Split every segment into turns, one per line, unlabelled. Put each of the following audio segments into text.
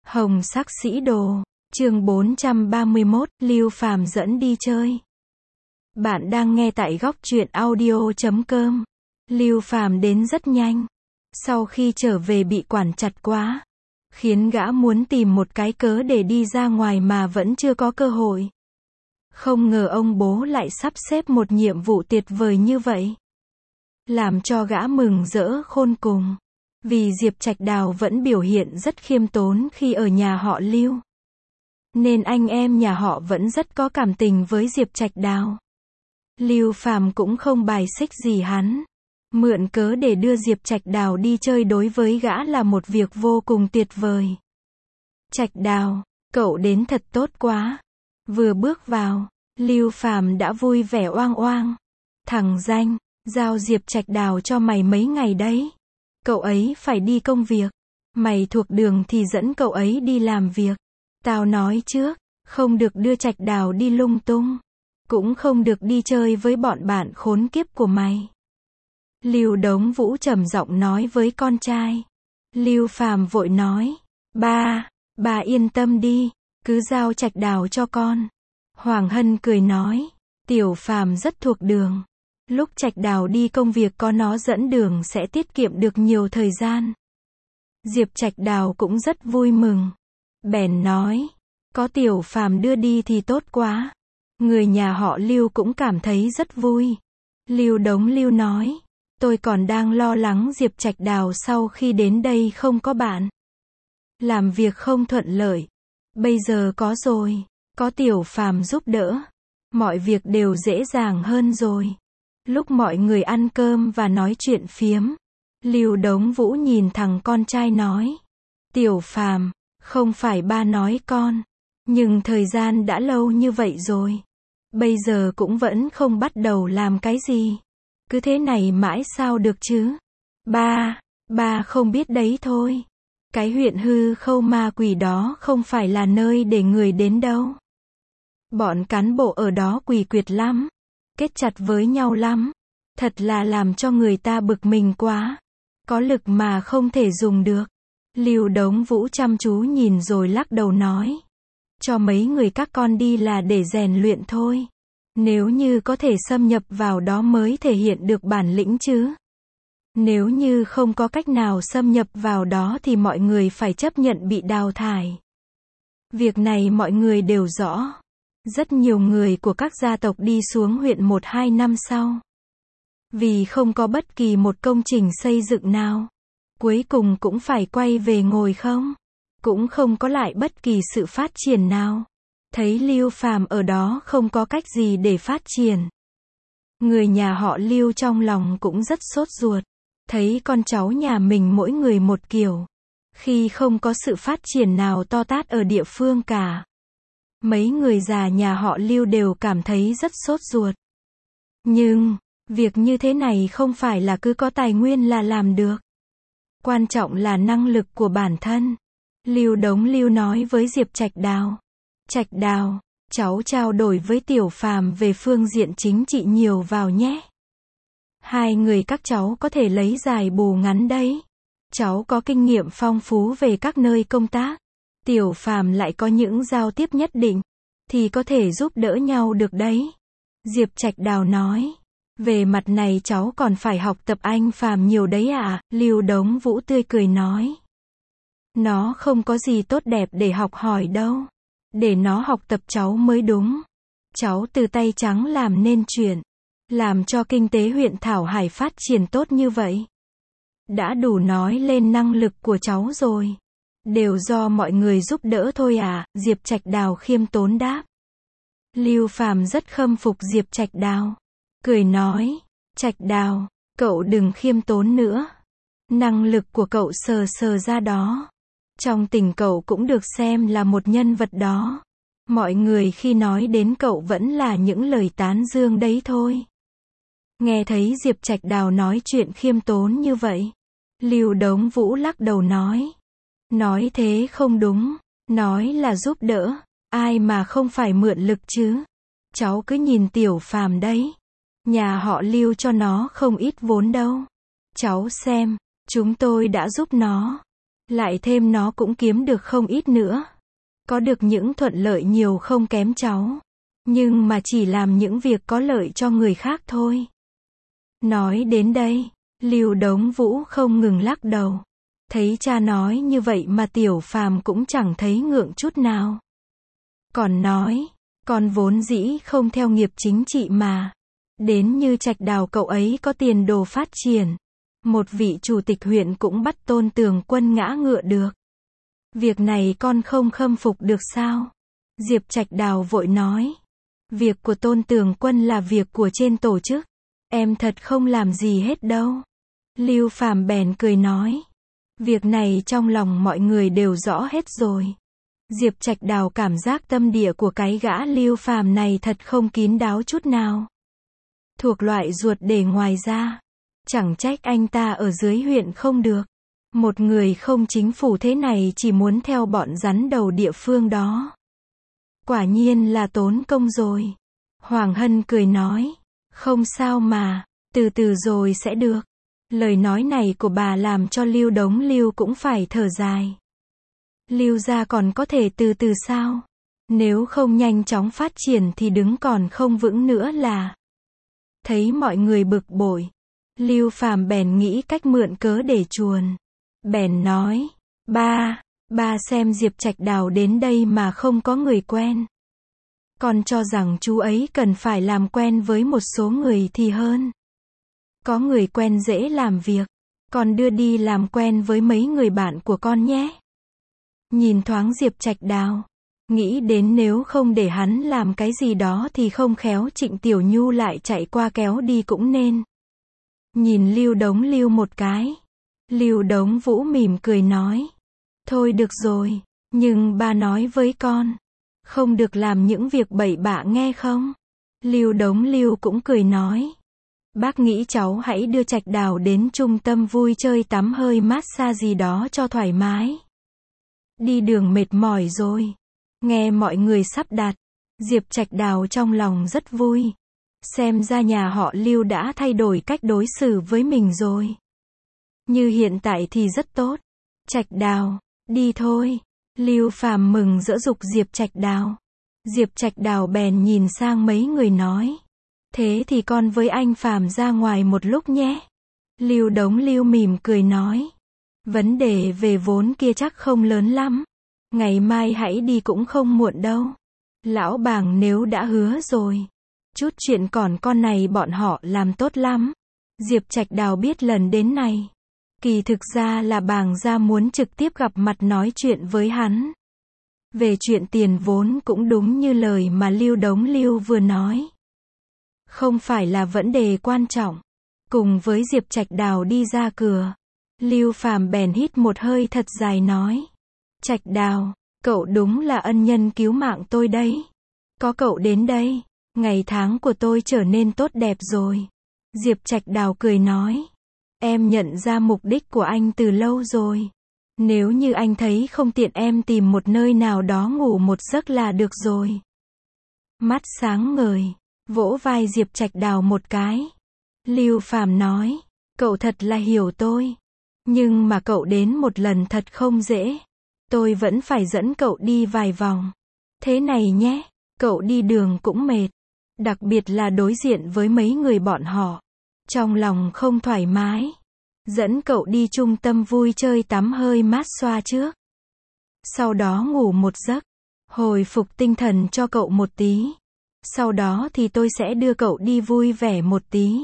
Hồng sắc sĩ đồ, chương 431, Lưu Phàm dẫn đi chơi. Bạn đang nghe tại góc truyện audio.com. Lưu Phàm đến rất nhanh. Sau khi trở về bị quản chặt quá, khiến gã muốn tìm một cái cớ để đi ra ngoài mà vẫn chưa có cơ hội. Không ngờ ông bố lại sắp xếp một nhiệm vụ tuyệt vời như vậy, làm cho gã mừng rỡ khôn cùng. Vì Diệp Trạch Đào vẫn biểu hiện rất khiêm tốn khi ở nhà họ Lưu, nên anh em nhà họ vẫn rất có cảm tình với Diệp Trạch Đào. Lưu Phàm cũng không bài xích gì hắn. Mượn cớ để đưa Diệp Trạch Đào đi chơi đối với gã là một việc vô cùng tuyệt vời. Trạch Đào, cậu đến thật tốt quá. Vừa bước vào, Lưu Phàm đã vui vẻ oang oang. Thằng danh, giao Diệp Trạch Đào cho mày mấy ngày đấy. Cậu ấy phải đi công việc. Mày thuộc đường thì dẫn cậu ấy đi làm việc. Tao nói trước, không được đưa Trạch Đào đi lung tung. Cũng không được đi chơi với bọn bạn khốn kiếp của mày. Lưu Đống Vũ trầm giọng nói với con trai. Lưu Phàm vội nói, ba yên tâm đi, cứ giao Trạch Đào cho con. Hoàng Hân cười nói, Tiểu Phàm rất thuộc đường. Lúc Trạch Đào đi công việc có nó dẫn đường sẽ tiết kiệm được nhiều thời gian. Diệp Trạch Đào cũng rất vui mừng. Bèn nói, có Tiểu Phàm đưa đi thì tốt quá. Người nhà họ Lưu cũng cảm thấy rất vui. Lưu Đống Lưu nói, tôi còn đang lo lắng Diệp Trạch Đào sau khi đến đây không có bạn, làm việc không thuận lợi. Bây giờ có rồi, có Tiểu Phàm giúp đỡ, mọi việc đều dễ dàng hơn rồi. Lúc mọi người ăn cơm và nói chuyện phiếm, Lưu Đống Vũ nhìn thằng con trai nói, Tiểu Phàm, không phải ba nói con, nhưng thời gian đã lâu như vậy rồi. Bây giờ cũng vẫn không bắt đầu làm cái gì. Cứ thế này mãi sao được chứ? Ba không biết đấy thôi. Cái huyện Hư Khâu ma quỷ đó không phải là nơi để người đến đâu. Bọn cán bộ ở đó quỷ quyệt lắm. Kết chặt với nhau lắm. Thật là làm cho người ta bực mình quá. Có lực mà không thể dùng được. Lưu Đống Vũ chăm chú nhìn rồi lắc đầu nói. Cho mấy người các con đi là để rèn luyện thôi. Nếu như có thể xâm nhập vào đó mới thể hiện được bản lĩnh chứ. Nếu như không có cách nào xâm nhập vào đó thì mọi người phải chấp nhận bị đào thải. Việc này mọi người đều rõ. Rất nhiều người của các gia tộc đi xuống huyện 1-2 năm sau. Vì không có bất kỳ một công trình xây dựng nào, cuối cùng cũng phải quay về ngồi không. Cũng không có lại bất kỳ sự phát triển nào. Thấy Lưu Phàm ở đó không có cách gì để phát triển. Người nhà họ Lưu trong lòng cũng rất sốt ruột. Thấy con cháu nhà mình mỗi người một kiểu. Khi không có sự phát triển nào to tát ở địa phương cả. Mấy người già nhà họ Lưu đều cảm thấy rất sốt ruột. Nhưng, việc như thế này không phải là cứ có tài nguyên là làm được. Quan trọng là năng lực của bản thân. Lưu Đống Lưu nói với Diệp Trạch Đào. Trạch Đào, cháu trao đổi với Tiểu Phàm về phương diện chính trị nhiều vào nhé. Hai người các cháu có thể lấy dài bù ngắn đấy. Cháu có kinh nghiệm phong phú về các nơi công tác. Tiểu Phàm lại có những giao tiếp nhất định, thì có thể giúp đỡ nhau được đấy. Diệp Trạch Đào nói. Về mặt này cháu còn phải học tập anh Phàm nhiều đấy ạ. Lưu Đống Vũ tươi cười nói. Nó không có gì tốt đẹp để học hỏi đâu. Để nó học tập cháu mới đúng. Cháu từ tay trắng làm nên chuyện. Làm cho kinh tế huyện Thảo Hải phát triển tốt như vậy. Đã đủ nói lên năng lực của cháu rồi. Đều do mọi người giúp đỡ thôi à, Diệp Trạch Đào khiêm tốn đáp. Lưu Phàm rất khâm phục Diệp Trạch Đào. Cười nói, Trạch Đào, cậu đừng khiêm tốn nữa. Năng lực của cậu sờ ra đó. Trong tình cậu cũng được xem là một nhân vật đó. Mọi người khi nói đến cậu vẫn là những lời tán dương đấy thôi. Nghe thấy Diệp Trạch Đào nói chuyện khiêm tốn như vậy, Lưu Đống Vũ lắc đầu nói. Nói thế không đúng, nói là giúp đỡ, ai mà không phải mượn lực chứ. Cháu cứ nhìn Tiểu Phàm đấy. Nhà họ Lưu cho nó không ít vốn đâu. Cháu xem, chúng tôi đã giúp nó. Lại thêm nó cũng kiếm được không ít nữa. Có được những thuận lợi nhiều không kém cháu. Nhưng mà chỉ làm những việc có lợi cho người khác thôi. Nói đến đây, Lưu Đống Vũ không ngừng lắc đầu. Thấy cha nói như vậy mà Tiểu Phàm cũng chẳng thấy ngượng chút nào. Còn nói, con vốn dĩ không theo nghiệp chính trị mà. Đến như Trạch Đào cậu ấy có tiền đồ phát triển. Một vị chủ tịch huyện cũng bắt Tôn Tường Quân ngã ngựa được. Việc này con không khâm phục được sao? Diệp Trạch Đào vội nói. Việc của Tôn Tường Quân là việc của trên tổ chức. Em thật không làm gì hết đâu. Lưu Phàm bèn cười nói. Việc này trong lòng mọi người đều rõ hết rồi. Diệp Trạch Đào cảm giác tâm địa của cái gã Lưu Phàm này thật không kín đáo chút nào. Thuộc loại ruột để ngoài ra. Chẳng trách anh ta ở dưới huyện không được. Một người không chính phủ thế này chỉ muốn theo bọn rắn đầu địa phương đó. Quả nhiên là tốn công rồi. Hoàng Hân cười nói. Không sao mà, từ từ rồi sẽ được. Lời nói này của bà làm cho Lưu Đống Lưu cũng phải thở dài. Lưu gia còn có thể từ từ sao? Nếu không nhanh chóng phát triển thì đứng còn không vững nữa là. Thấy mọi người bực bội. Lưu Phàm bèn nghĩ cách mượn cớ để chuồn. Bèn nói, ba xem Diệp Trạch Đào đến đây mà không có người quen. Con cho rằng chú ấy cần phải làm quen với một số người thì hơn. Có người quen dễ làm việc. Con đưa đi làm quen với mấy người bạn của con nhé. Nhìn thoáng Diệp Trạch Đào. Nghĩ đến nếu không để hắn làm cái gì đó thì không khéo Trịnh Tiểu Nhu lại chạy qua kéo đi cũng nên. Nhìn Lưu Đống Lưu một cái. Lưu Đống Vũ mỉm cười nói. Thôi được rồi, nhưng ba nói với con. Không được làm những việc bậy bạ nghe không? Lưu Đống Lưu cũng cười nói. Bác nghĩ cháu hãy đưa Trạch Đào đến trung tâm vui chơi tắm hơi massage gì đó cho thoải mái. Đi đường mệt mỏi rồi. Nghe mọi người sắp đặt. Diệp Trạch Đào trong lòng rất vui. Xem ra nhà họ Lưu đã thay đổi cách đối xử với mình rồi. Như hiện tại thì rất tốt. Trạch Đào, đi thôi. Lưu Phàm mừng rỡ giục Diệp Trạch Đào. Diệp Trạch Đào bèn nhìn sang mấy người nói. Thế thì con với anh Phàm ra ngoài một lúc nhé. Lưu Đống Lưu mỉm cười nói. Vấn đề về vốn kia chắc không lớn lắm. Ngày mai hãy đi cũng không muộn đâu. Lão Bàng nếu đã hứa rồi. Chút chuyện còn con này bọn họ làm tốt lắm. Diệp Trạch Đào biết lần đến này. Kỳ thực ra là Bàng gia muốn trực tiếp gặp mặt nói chuyện với hắn. Về chuyện tiền vốn cũng đúng như lời mà Lưu Đống Lưu vừa nói. Không phải là vấn đề quan trọng. Cùng với Diệp Trạch Đào đi ra cửa. Lưu Phàm bèn hít một hơi thật dài nói. Trạch Đào, cậu đúng là ân nhân cứu mạng tôi đấy. Có cậu đến đây, ngày tháng của tôi trở nên tốt đẹp rồi. Diệp Trạch Đào cười nói. Em nhận ra mục đích của anh từ lâu rồi. Nếu như anh thấy không tiện em tìm một nơi nào đó ngủ một giấc là được rồi. Mắt sáng ngời, vỗ vai Diệp Trạch Đào một cái. Lưu Phàm nói, cậu thật là hiểu tôi. Nhưng mà cậu đến một lần thật không dễ. Tôi vẫn phải dẫn cậu đi vài vòng. Thế này nhé, cậu đi đường cũng mệt. Đặc biệt là đối diện với mấy người bọn họ. Trong lòng không thoải mái. Dẫn cậu đi trung tâm vui chơi tắm hơi massage trước. Sau đó ngủ một giấc. Hồi phục tinh thần cho cậu một tí. Sau đó thì tôi sẽ đưa cậu đi vui vẻ một tí.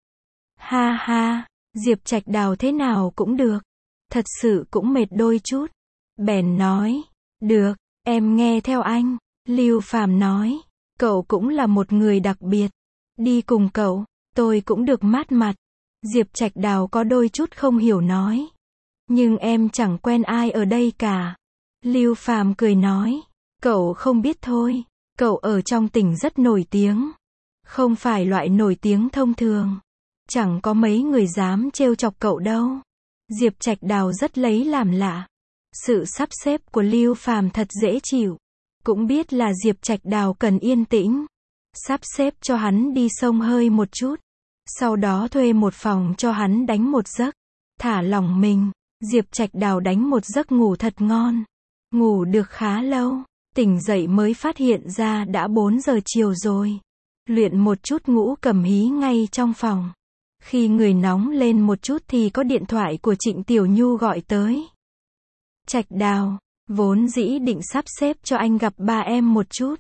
Ha ha, Diệp Trạch Đào thế nào cũng được. Thật sự cũng mệt đôi chút. Bèn nói, được, em nghe theo anh. Lưu Phàm nói, cậu cũng là một người đặc biệt. Đi cùng cậu, tôi cũng được mát mặt. Diệp Trạch Đào có đôi chút không hiểu nói. Nhưng em chẳng quen ai ở đây cả. Lưu Phàm cười nói, cậu không biết thôi. Cậu ở trong tỉnh rất nổi tiếng. Không phải loại nổi tiếng thông thường. Chẳng có mấy người dám trêu chọc cậu đâu. Diệp Trạch Đào rất lấy làm lạ. Sự sắp xếp của Lưu Phàm thật dễ chịu. Cũng biết là Diệp Trạch Đào cần yên tĩnh. Sắp xếp cho hắn đi xông hơi một chút. Sau đó thuê một phòng cho hắn đánh một giấc. Thả lỏng mình. Diệp Trạch Đào đánh một giấc ngủ thật ngon. Ngủ được khá lâu, tỉnh dậy mới phát hiện ra đã 4 giờ chiều rồi. Luyện một chút ngũ cầm hí ngay trong phòng. Khi người nóng lên một chút thì có điện thoại của Trịnh Tiểu Nhu gọi tới. Trạch Đào, vốn dĩ định sắp xếp cho anh gặp ba em một chút.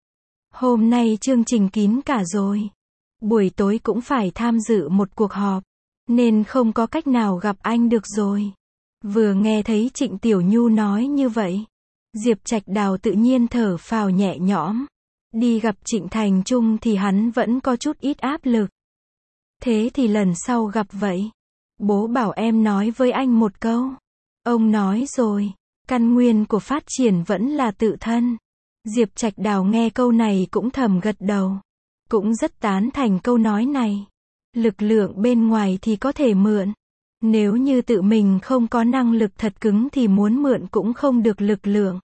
Hôm nay chương trình kín cả rồi. Buổi tối cũng phải tham dự một cuộc họp, nên không có cách nào gặp anh được rồi. Vừa nghe thấy Trịnh Tiểu Nhu nói như vậy, Diệp Trạch Đào tự nhiên thở phào nhẹ nhõm. Đi gặp Trịnh Thành Trung thì hắn vẫn có chút ít áp lực. Thế thì lần sau gặp vậy, bố bảo em nói với anh một câu. Ông nói rồi, căn nguyên của phát triển vẫn là tự thân. Diệp Trạch Đào nghe câu này cũng thầm gật đầu. Cũng rất tán thành câu nói này. Lực lượng bên ngoài thì có thể mượn. Nếu như tự mình không có năng lực thật cứng thì muốn mượn cũng không được lực lượng.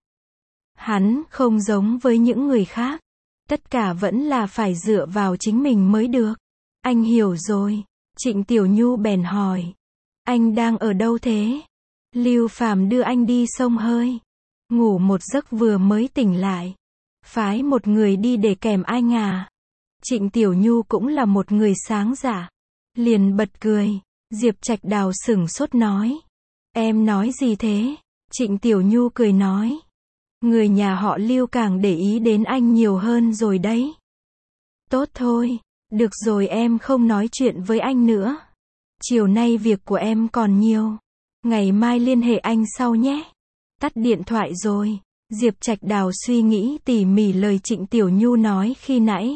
Hắn không giống với những người khác. Tất cả vẫn là phải dựa vào chính mình mới được. Anh hiểu rồi. Trịnh Tiểu Nhu bèn hỏi. Anh đang ở đâu thế? Lưu Phàm đưa anh đi xông hơi. Ngủ một giấc vừa mới tỉnh lại. Phái một người đi để kèm anh à? Trịnh Tiểu Nhu cũng là một người sáng dạ. Liền bật cười. Diệp Trạch Đào sửng sốt nói. Em nói gì thế? Trịnh Tiểu Nhu cười nói. Người nhà họ Lưu càng để ý đến anh nhiều hơn rồi đấy. Tốt thôi. Được rồi, em không nói chuyện với anh nữa. Chiều nay việc của em còn nhiều. Ngày mai liên hệ anh sau nhé. Tắt điện thoại rồi. Diệp Trạch Đào suy nghĩ tỉ mỉ lời Trịnh Tiểu Nhu nói khi nãy.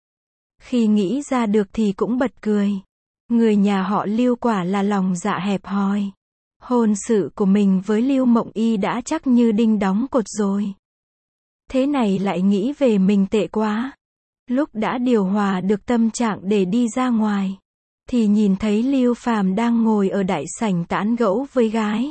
Khi nghĩ ra được thì cũng bật cười. Người nhà họ Lưu quả là lòng dạ hẹp hòi. Hôn sự của mình với Lưu Mộng Y đã chắc như đinh đóng cột rồi. Thế này lại nghĩ về mình tệ quá. Lúc đã điều hòa được tâm trạng để đi ra ngoài, thì nhìn thấy Lưu Phàm đang ngồi ở đại sảnh tán gẫu với gái.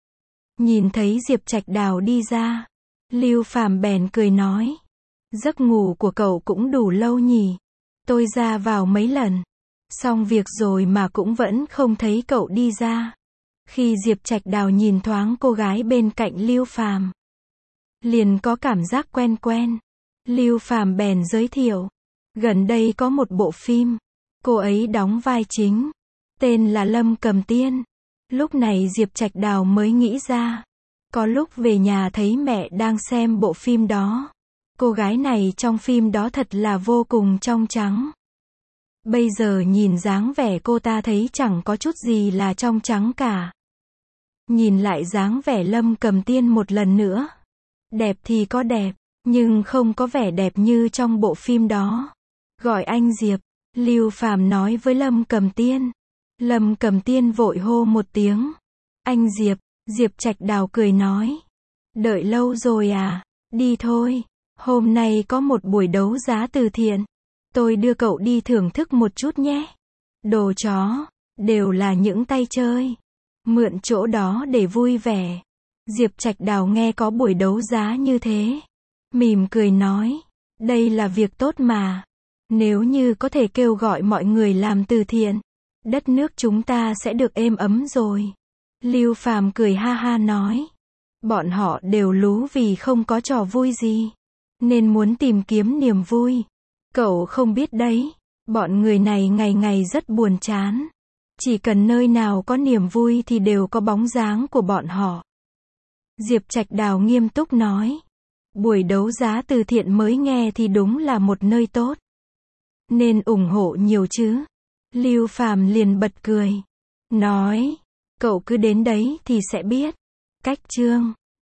Nhìn thấy Diệp Trạch Đào đi ra, Lưu Phàm bèn cười nói. Giấc ngủ của cậu cũng đủ lâu nhỉ? Tôi ra vào mấy lần, xong việc rồi mà cũng vẫn không thấy cậu đi ra. Khi Diệp Trạch Đào nhìn thoáng cô gái bên cạnh Lưu Phàm, liền có cảm giác quen quen. Lưu Phàm bèn giới thiệu. Gần đây có một bộ phim, cô ấy đóng vai chính, tên là Lâm Cầm Tiên. Lúc này Diệp Trạch Đào mới nghĩ ra. Có lúc về nhà thấy mẹ đang xem bộ phim đó. Cô gái này trong phim đó thật là vô cùng trong trắng. Bây giờ nhìn dáng vẻ cô ta thấy chẳng có chút gì là trong trắng cả. Nhìn lại dáng vẻ Lâm Cầm Tiên một lần nữa. Đẹp thì có đẹp, nhưng không có vẻ đẹp như trong bộ phim đó. Gọi anh Diệp, Lưu Phàm nói với Lâm Cầm Tiên. Lâm Cầm Tiên vội hô một tiếng. Anh Diệp. Diệp Trạch Đào cười nói. Đợi lâu rồi à? Đi thôi. Hôm nay có một buổi đấu giá từ thiện. Tôi đưa cậu đi thưởng thức một chút nhé. Đồ chó, đều là những tay chơi. Mượn chỗ đó để vui vẻ. Diệp Trạch Đào nghe có buổi đấu giá như thế, mỉm cười nói. Đây là việc tốt mà. Nếu như có thể kêu gọi mọi người làm từ thiện, đất nước chúng ta sẽ được êm ấm rồi. Lưu Phàm cười ha ha nói. Bọn họ đều lú vì không có trò vui gì, nên muốn tìm kiếm niềm vui. Cậu không biết đấy, bọn người này ngày ngày rất buồn chán. Chỉ cần nơi nào có niềm vui thì đều có bóng dáng của bọn họ. Diệp Trạch Đào nghiêm túc nói. Buổi đấu giá từ thiện mới nghe thì đúng là một nơi tốt, nên ủng hộ nhiều chứ. Lưu Phàm liền bật cười. Nói. Cậu cứ đến đấy thì sẽ biết. Cách chương